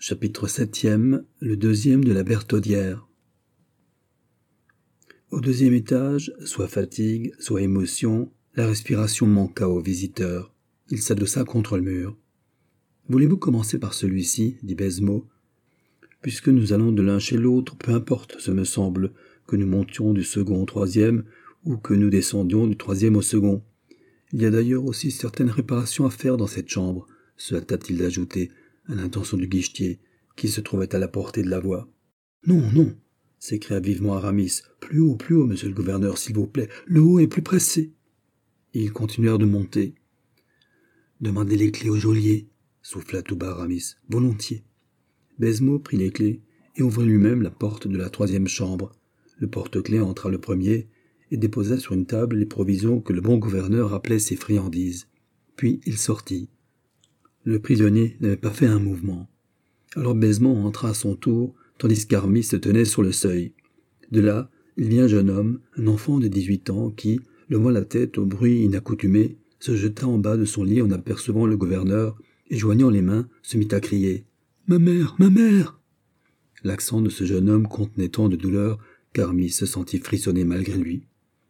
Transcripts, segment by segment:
Chapitre 7e, le deuxième de la Berthaudière. Au deuxième étage, soit fatigue, soit émotion, la respiration manqua au visiteur. Il s'adossa contre le mur. « Voulez-vous commencer par celui-ci » dit Baisemeaux. « Puisque nous allons de l'un chez l'autre, peu importe, ce me semble, que nous montions du second au troisième, ou que nous descendions du troisième au second. Il y a d'ailleurs aussi certaines réparations à faire dans cette chambre, se hâta-t-il d'ajouter, à l'intention du guichetier, qui se trouvait à la portée de la voix. « Non, non !» s'écria vivement Aramis. « Plus haut, monsieur le gouverneur, s'il vous plaît. Le haut est plus pressé. » Et ils continuèrent de monter. « Demandez les clés au geôlier, » souffla tout bas Aramis. « Volontiers. » Baisemeaux prit les clés et ouvrit lui-même la porte de la troisième chambre. Le porte-clés entra le premier et déposa sur une table les provisions que le bon gouverneur appelait ses friandises. Puis il sortit. Le prisonnier n'avait pas fait un mouvement. Alors Baisemeaux entra à son tour, tandis qu'Aramis se tenait sur le seuil. De là, il vit un jeune homme, un enfant de 18 ans, qui, levant la tête au bruit inaccoutumé, se jeta en bas de son lit en apercevant le gouverneur, et joignant les mains, se mit à crier « Ma mère, ma mère !» L'accent de ce jeune homme contenait tant de douleur qu'Aramis se sentit frissonner malgré lui.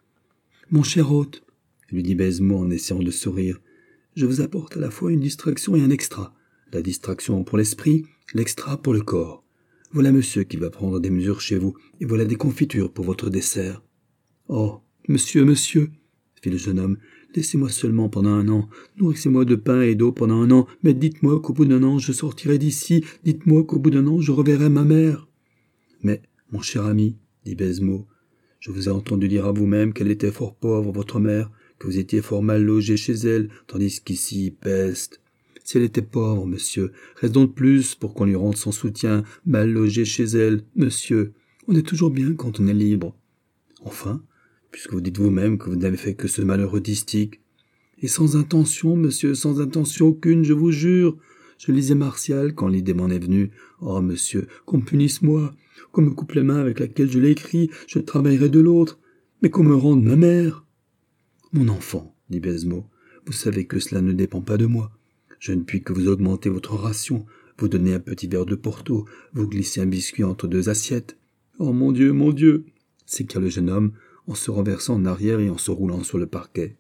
« Mon cher hôte, » lui dit Baisemeaux en essayant de sourire, « je vous apporte à la fois une distraction et un extra. La distraction pour l'esprit, l'extra pour le corps. Voilà monsieur qui va prendre des mesures chez vous, et voilà des confitures pour votre dessert. »« Oh, monsieur, fit le jeune homme, laissez-moi seulement pendant un an, nourrissez-moi de pain et d'eau pendant un an, mais dites-moi qu'au bout d'un an je sortirai d'ici, dites-moi qu'au bout d'un an je reverrai ma mère. »« Mais, mon cher ami, dit Baisemeaux, je vous ai entendu dire à vous-même qu'elle était fort pauvre, votre mère, que vous étiez fort mal logé chez elle, tandis qu'ici, peste. Si elle était pauvre, monsieur, reste donc plus pour qu'on lui rende son soutien, mal logé chez elle, monsieur. On est toujours bien quand on est libre. Enfin, puisque vous dites vous-même que vous n'avez fait que ce malheureux distique. Et sans intention, monsieur, sans intention aucune, je vous jure. Je lisais Martial quand l'idée m'en est venue. Oh, monsieur, qu'on punisse moi, qu'on me coupe les mains avec laquelle je l'ai écrit, je travaillerai de l'autre, mais qu'on me rende ma mère. Mon enfant, dit Baisemeaux, vous savez que cela ne dépend pas de moi. Je ne puis que vous augmenter votre ration, vous donner un petit verre de Porto, vous glisser un biscuit entre deux assiettes. Oh mon Dieu, s'écria le jeune homme, en se renversant en arrière et en se roulant sur le parquet.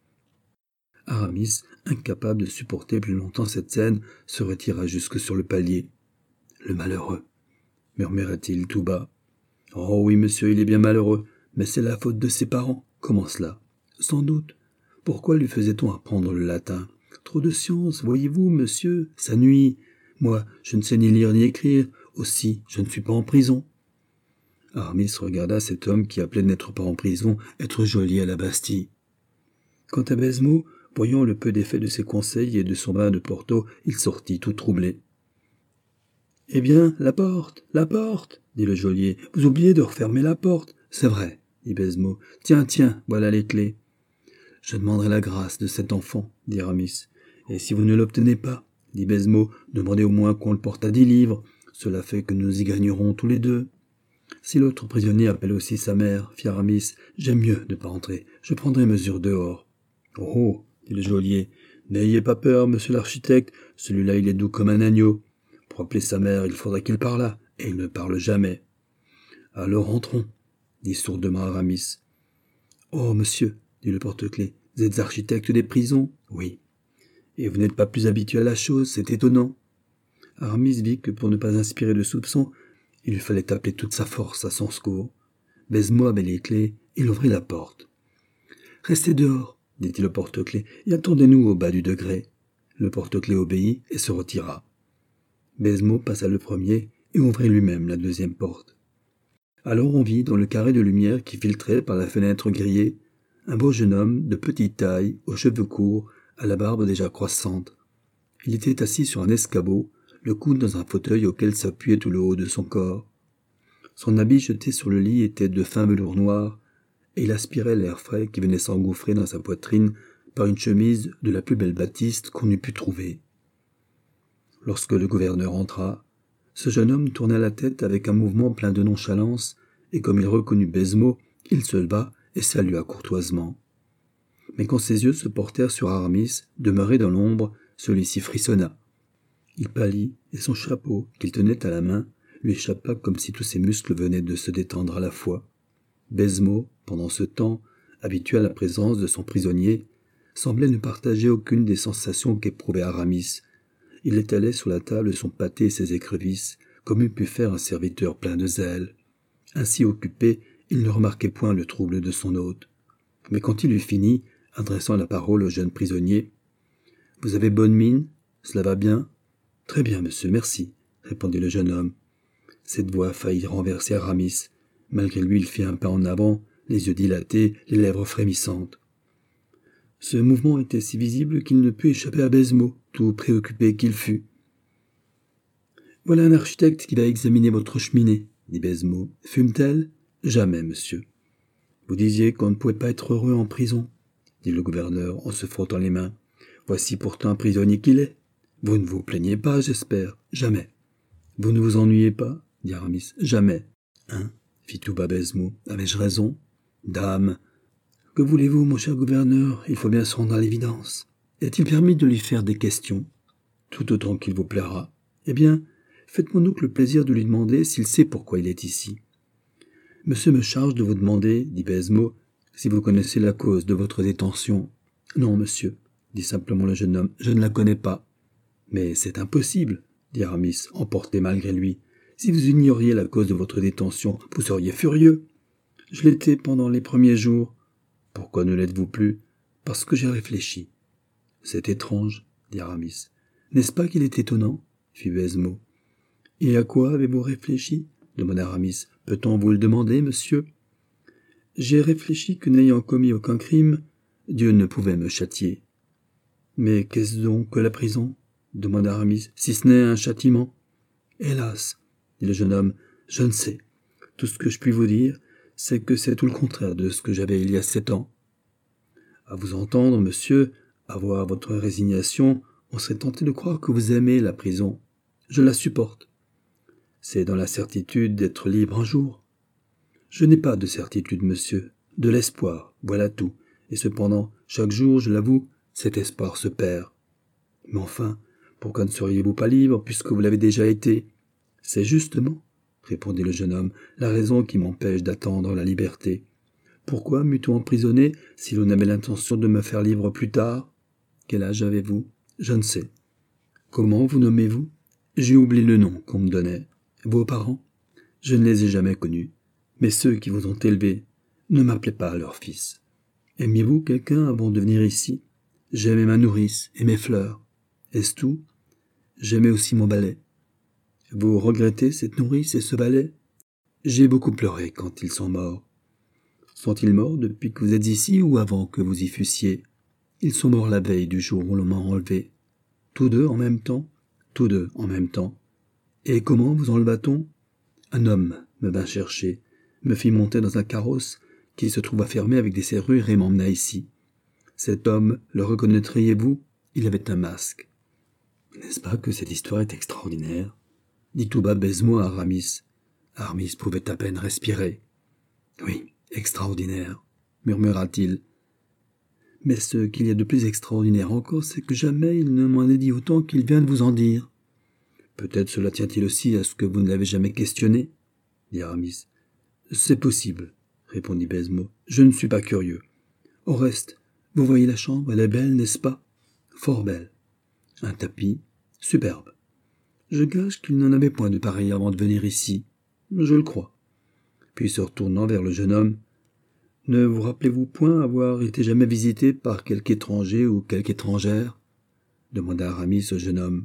Aramis, incapable de supporter plus longtemps cette scène, se retira jusque sur le palier. Le malheureux, murmura-t-il tout bas. Oh oui, monsieur, il est bien malheureux, mais c'est la faute de ses parents. Comment cela? Sans doute. Pourquoi lui faisait-on apprendre le latin? Trop de science, voyez-vous, monsieur, ça nuit. Moi, je ne sais ni lire ni écrire, aussi, je ne suis pas en prison. Aramis regarda cet homme qui appelait n'être pas en prison, être geôlier à la Bastille. Quant à Baisemeaux, voyant le peu d'effet de ses conseils et de son bain de Porto, il sortit tout troublé. « Eh bien, la porte, dit le geôlier. « Vous oubliez de refermer la porte. »« C'est vrai, » dit Baisemeaux. « Tiens, voilà les clés. »« Je demanderai la grâce de cet enfant, » dit Aramis. « Et si vous ne l'obtenez pas, » dit Baisemeaux, « demandez au moins qu'on le porte à 10 livres. Cela fait que nous y gagnerons tous les deux. » « Si l'autre prisonnier appelle aussi sa mère, fit Aramis, j'aime mieux ne pas entrer. Je prendrai mesure dehors. »« Oh, dit le geôlier, n'ayez pas peur, monsieur l'architecte, celui-là il est doux comme un agneau. Pour appeler sa mère, il faudrait qu'il parlât, et il ne parle jamais. »« Alors entrons, dit sourdement Aramis. »« Oh, monsieur, dit le porte-clés, vous êtes architecte des prisons ? » ?»« Oui. »« Et vous n'êtes pas plus habitué à la chose, c'est étonnant. » Aramis vit que pour ne pas inspirer de soupçons, il lui fallait appeler toute sa force à son secours. Baisemeaux avait les clés, il ouvrit la porte. « Restez dehors, dit-il au porte-clés, et attendez-nous au bas du degré. » Le porte-clés obéit et se retira. Baisemeaux passa le premier et ouvrit lui-même la deuxième porte. Alors on vit dans le carré de lumière qui filtrait par la fenêtre grillée un beau jeune homme de petite taille, aux cheveux courts, à la barbe déjà croissante. Il était assis sur un escabeau, le coude dans un fauteuil auquel s'appuyait tout le haut de son corps. Son habit jeté sur le lit était de fin velours noir, et il aspirait l'air frais qui venait s'engouffrer dans sa poitrine par une chemise de la plus belle batiste qu'on eût pu trouver. Lorsque le gouverneur entra, ce jeune homme tourna la tête avec un mouvement plein de nonchalance, et comme il reconnut Baisemeaux, il se leva et salua courtoisement. Mais quand ses yeux se portèrent sur Aramis, demeuré dans l'ombre, celui-ci frissonna. Il pâlit, et son chapeau, qu'il tenait à la main, lui échappa comme si tous ses muscles venaient de se détendre à la fois. Baisemeaux, pendant ce temps, habitué à la présence de son prisonnier, semblait ne partager aucune des sensations qu'éprouvait Aramis. Il étalait sur la table son pâté et ses écrevisses, comme eût pu faire un serviteur plein de zèle. Ainsi occupé, il ne remarquait point le trouble de son hôte. Mais quand il eut fini, adressant la parole au jeune prisonnier, « Vous avez bonne mine? Cela va bien ?»« Très bien, monsieur, merci, » répondit le jeune homme. Cette voix faillit renverser Aramis. Malgré lui, il fit un pas en avant, les yeux dilatés, les lèvres frémissantes. Ce mouvement était si visible qu'il ne put échapper à Baisemeaux, tout préoccupé qu'il fût. « Voilà un architecte qui va examiner votre cheminée, » dit Baisemeaux. « Fume-t-elle ? Jamais, monsieur. »« Vous disiez qu'on ne pouvait pas être heureux en prison, » dit le gouverneur en se frottant les mains. « Voici pourtant un prisonnier qu'il est. Vous ne vous plaignez pas, j'espère. Jamais. »« Vous ne vous ennuyez pas ?» dit Aramis. « Jamais. »« Hein ?» fit tout bas Baisemeaux. « Avais-je raison ? Dame !» « Que voulez-vous, mon cher gouverneur ? Il faut bien se rendre à l'évidence. Est-il permis de lui faire des questions ? Tout autant qu'il vous plaira. Eh bien, faites-moi donc le plaisir de lui demander s'il sait pourquoi il est ici. »« Monsieur me charge de vous demander, dit Baisemeaux, si vous connaissez la cause de votre détention. »« Non, monsieur, dit simplement le jeune homme, je ne la connais pas. »« Mais c'est impossible, dit Aramis, emporté malgré lui. Si vous ignoriez la cause de votre détention, vous seriez furieux. Je l'étais pendant les premiers jours. Pourquoi ne l'êtes-vous plus ? Parce que j'ai réfléchi. »« C'est étrange, dit Aramis. »« N'est-ce pas qu'il est étonnant ? Fit Baisemeaux. »« Et à quoi avez-vous réfléchi ? Demanda Aramis. « Peut-on vous le demander, monsieur ? » ?»« J'ai réfléchi que n'ayant commis aucun crime, Dieu ne pouvait me châtier. »« Mais qu'est-ce donc que la prison ? Demanda Aramis, si ce n'est un châtiment. »« Hélas, dit le jeune homme, je ne sais. Tout ce que je puis vous dire, c'est que c'est tout le contraire de ce que j'avais il y a 7 ans. À vous entendre, monsieur, à voir votre résignation, on serait tenté de croire que vous aimez la prison. Je la supporte. C'est dans la certitude d'être libre un jour. Je n'ai pas de certitude, monsieur, de l'espoir, voilà tout. Et cependant, chaque jour, je l'avoue, cet espoir se perd. Mais enfin, pourquoi ne seriez-vous pas libre, puisque vous l'avez déjà été ? C'est justement, répondit le jeune homme, la raison qui m'empêche d'attendre la liberté. Pourquoi m'eût-on emprisonné si l'on avait l'intention de me faire libre plus tard ? Quel âge avez-vous ? Je ne sais. Comment vous nommez-vous ? J'ai oublié le nom qu'on me donnait. Vos parents ? Je ne les ai jamais connus. Mais ceux qui vous ont élevé ne m'appelaient pas leur fils. Aimiez-vous quelqu'un avant de venir ici ? J'aimais ma nourrice et mes fleurs. Est-ce tout ? J'aimais aussi mon balai. Vous regrettez cette nourrice et ce balai ? J'ai beaucoup pleuré quand ils sont morts. Sont-ils morts depuis que vous êtes ici ou avant que vous y fussiez ? Ils sont morts la veille du jour où l'on m'a enlevé. Tous deux en même temps ? Tous deux en même temps. Et comment vous enleva-t-on ? Un homme me vint chercher, me fit monter dans un carrosse qui se trouva fermé avec des serrures et m'emmena ici. Cet homme, le reconnaîtriez-vous ? Il avait un masque. N'est-ce pas que cette histoire est extraordinaire ? Dit tout bas Baisemeaux à Aramis. Aramis pouvait à peine respirer. Oui, extraordinaire, murmura-t-il. Mais ce qu'il y a de plus extraordinaire encore, c'est que jamais il ne m'en a dit autant qu'il vient de vous en dire. Peut-être cela tient-il aussi à ce que vous ne l'avez jamais questionné, dit Aramis. C'est possible, répondit Baisemeaux. Je ne suis pas curieux. Au reste, vous voyez la chambre, elle est belle, n'est-ce pas ? Fort belle. Un tapis, superbe. Je gage qu'il n'en avait point de pareil avant de venir ici. Je le crois. Puis se retournant vers le jeune homme, « Ne vous rappelez-vous point avoir été jamais visité par quelque étranger ou quelque étrangère ?» demanda Aramis au jeune homme.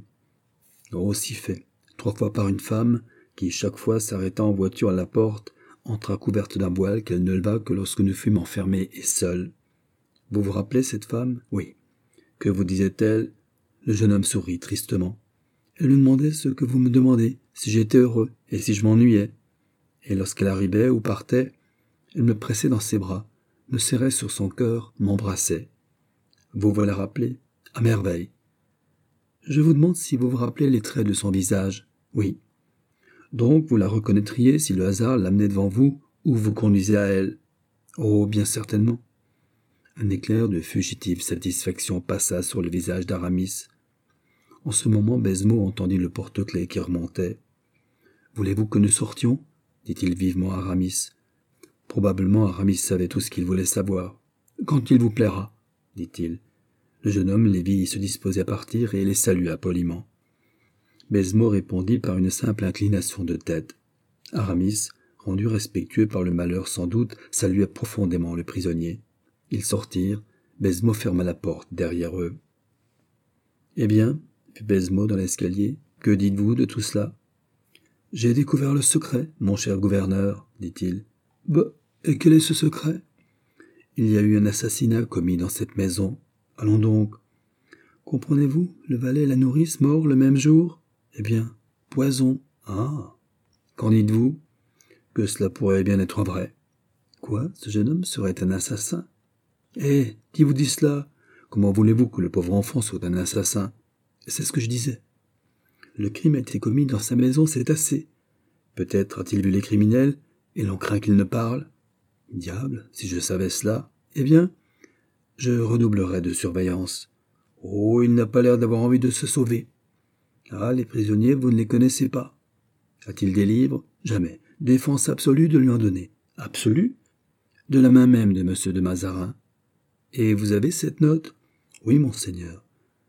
« Oh, si fait, 3 fois par une femme, qui chaque fois s'arrêtant en voiture à la porte, entra couverte d'un voile qu'elle ne leva que lorsque nous fûmes enfermés et seuls. Vous vous rappelez cette femme ? Oui. Que vous disait-elle ? » Le jeune homme sourit tristement. « Elle me demandait ce que vous me demandez, si j'étais heureux et si je m'ennuyais. Et lorsqu'elle arrivait ou partait, elle me pressait dans ses bras, me serrait sur son cœur, m'embrassait. Vous vous la rappelez ? À merveille. Je vous demande si vous vous rappelez les traits de son visage. Oui. Donc vous la reconnaîtriez si le hasard l'amenait devant vous ou vous conduisait à elle. Oh, bien certainement. » Un éclair de fugitive satisfaction passa sur le visage d'Aramis. « En ce moment, Baisemeaux entendit le porte-clés qui remontait. « Voulez-vous que nous sortions » dit-il vivement à Aramis. Probablement Aramis savait tout ce qu'il voulait savoir. « Quand il vous plaira » dit-il. Le jeune homme les vit se disposer à partir et les salua poliment. Baisemeaux répondit par une simple inclination de tête. Aramis, rendu respectueux par le malheur sans doute, salua profondément le prisonnier. Ils sortirent. Baisemeaux ferma la porte derrière eux. « Eh bien, fit Baisemeaux dans l'escalier, que dites-vous de tout cela ?»« J'ai découvert le secret, mon cher gouverneur, dit-il. »« Bah, et quel est ce secret ?»« Il y a eu un assassinat commis dans cette maison. Allons donc. Comprenez-vous, le valet et la nourrice morts le même jour ? Eh bien, poison. Ah. Qu'en dites-vous ? Que cela pourrait bien être vrai. Quoi, ce jeune homme serait un assassin ? Eh, qui vous dit cela ? Comment voulez-vous que le pauvre enfant soit un assassin ? C'est ce que je disais. Le crime a été commis dans sa maison, c'est assez. Peut-être a-t-il vu les criminels, et l'on craint qu'ils ne parlent. Diable, si je savais cela, eh bien, je redoublerais de surveillance. Oh, il n'a pas l'air d'avoir envie de se sauver. Ah, les prisonniers, vous ne les connaissez pas. A-t-il des livres ? Jamais. Défense absolue de lui en donner. Absolue ? De la main même de M. de Mazarin. Et vous avez cette note ? Oui, monseigneur.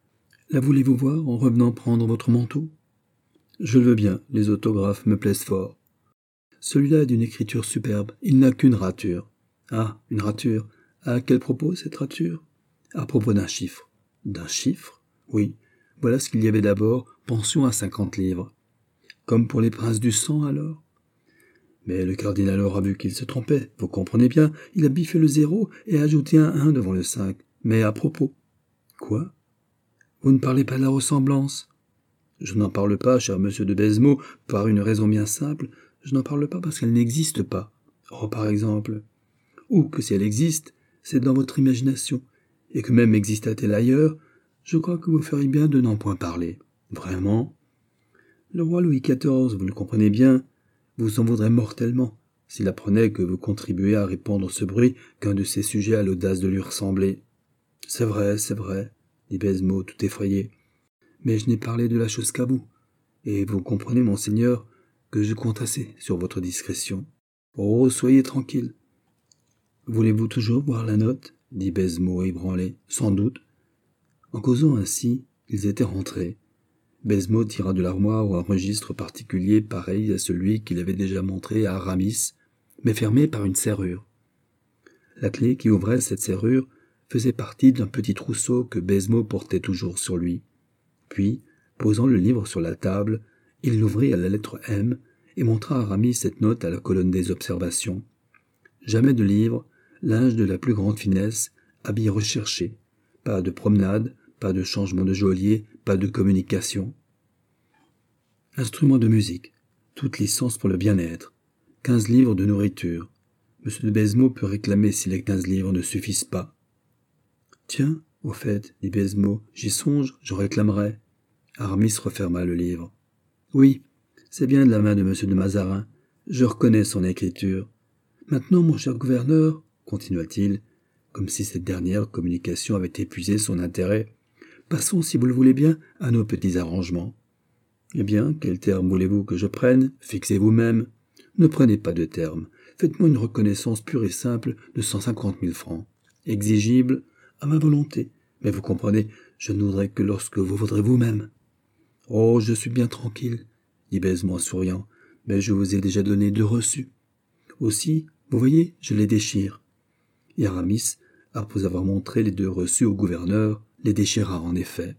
La voulez-vous voir en revenant prendre votre manteau ? Je le veux bien, les autographes me plaisent fort. Celui-là est d'une écriture superbe, il n'a qu'une rature. Ah, une rature. À quel propos cette rature ? À propos d'un chiffre. D'un chiffre ? Oui. Voilà ce qu'il y avait d'abord, pension à 50 livres. Comme pour les princes du sang, alors ? Mais le cardinal aura vu qu'il se trompait, vous comprenez bien, il a biffé le 0 et ajouté un 1 devant le 5. Mais à propos. Quoi ? Vous ne parlez pas de la ressemblance ? Je n'en parle pas, cher monsieur de Baisemeaux, par une raison bien simple. Je n'en parle pas parce qu'elle n'existe pas. Oh, par exemple. Ou que si elle existe, c'est dans votre imagination. Et que même existât-elle ailleurs, je crois que vous feriez bien de n'en point parler. Vraiment ? Le roi Louis XIV, vous le comprenez bien, vous en voudrait mortellement s'il apprenait que vous contribuez à répandre ce bruit qu'un de ses sujets a l'audace de lui ressembler. C'est vrai, dit Baisemeaux tout effrayé. Mais je n'ai parlé de la chose qu'à vous. Et vous comprenez, monseigneur, que je compte assez sur votre discrétion. Oh, soyez tranquille. Voulez-vous toujours voir la note ? Dit Baisemeaux ébranlé. Sans doute. En causant ainsi, ils étaient rentrés. Baisemeaux tira de l'armoire un registre particulier pareil à celui qu'il avait déjà montré à Aramis, mais fermé par une serrure. La clé qui ouvrait cette serrure faisait partie d'un petit trousseau que Baisemeaux portait toujours sur lui. Puis, posant le livre sur la table, il l'ouvrit à la lettre M et montra à Aramis cette note à la colonne des observations. Jamais de livre, linge de la plus grande finesse, habit recherché. Pas de promenade, pas de changement de geôlier, pas de communication. Instruments de musique, toute licence pour le bien-être. 15 livres de nourriture. M. de Baisemeaux peut réclamer si les 15 livres ne suffisent pas. Tiens, au fait, dit Baisemeaux, j'y songe, je réclamerai. Aramis referma le livre. Oui, c'est bien de la main de M. de Mazarin. Je reconnais son écriture. Maintenant, mon cher gouverneur, continua-t-il, comme si cette dernière communication avait épuisé son intérêt, passons, si vous le voulez bien, à nos petits arrangements. Eh bien, quel terme voulez-vous que je prenne ? Fixez vous-même. Ne prenez pas de terme. Faites-moi une reconnaissance pure et simple de 150 000 francs. Exigible à ma volonté. Mais vous comprenez, je ne voudrais que lorsque vous voudrez vous-même. Oh, je suis bien tranquille, dit Baisemeaux en souriant, mais je vous ai déjà donné 2 reçus. Aussi, vous voyez, je les déchire. Et Aramis, après avoir montré les 2 reçus au gouverneur, les déchira en effet.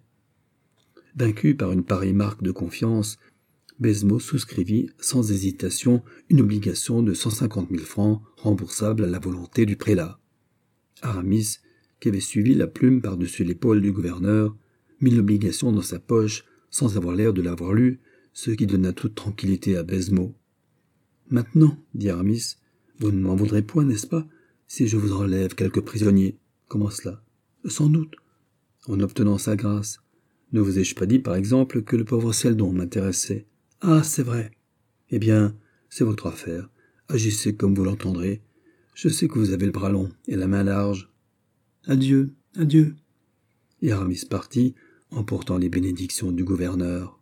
Vaincu par une pareille marque de confiance, Baisemeaux souscrivit sans hésitation une obligation de 150 000 francs remboursable à la volonté du prélat. Aramis, qui avait suivi la plume par-dessus l'épaule du gouverneur, mit l'obligation dans sa poche sans avoir l'air de l'avoir lue, ce qui donna toute tranquillité à Baisemeaux. « Maintenant, dit Aramis, vous ne m'en voudrez point, n'est-ce pas, si je vous enlève quelques prisonniers. Comment cela ? Sans doute. En obtenant sa grâce. Ne vous ai-je pas dit, par exemple, que le pauvre Seldon m'intéressait ? Ah, c'est vrai. Eh bien, c'est votre affaire. Agissez comme vous l'entendrez. Je sais que vous avez le bras long et la main large. Adieu, adieu. Et Aramis partit, emportant les bénédictions du gouverneur.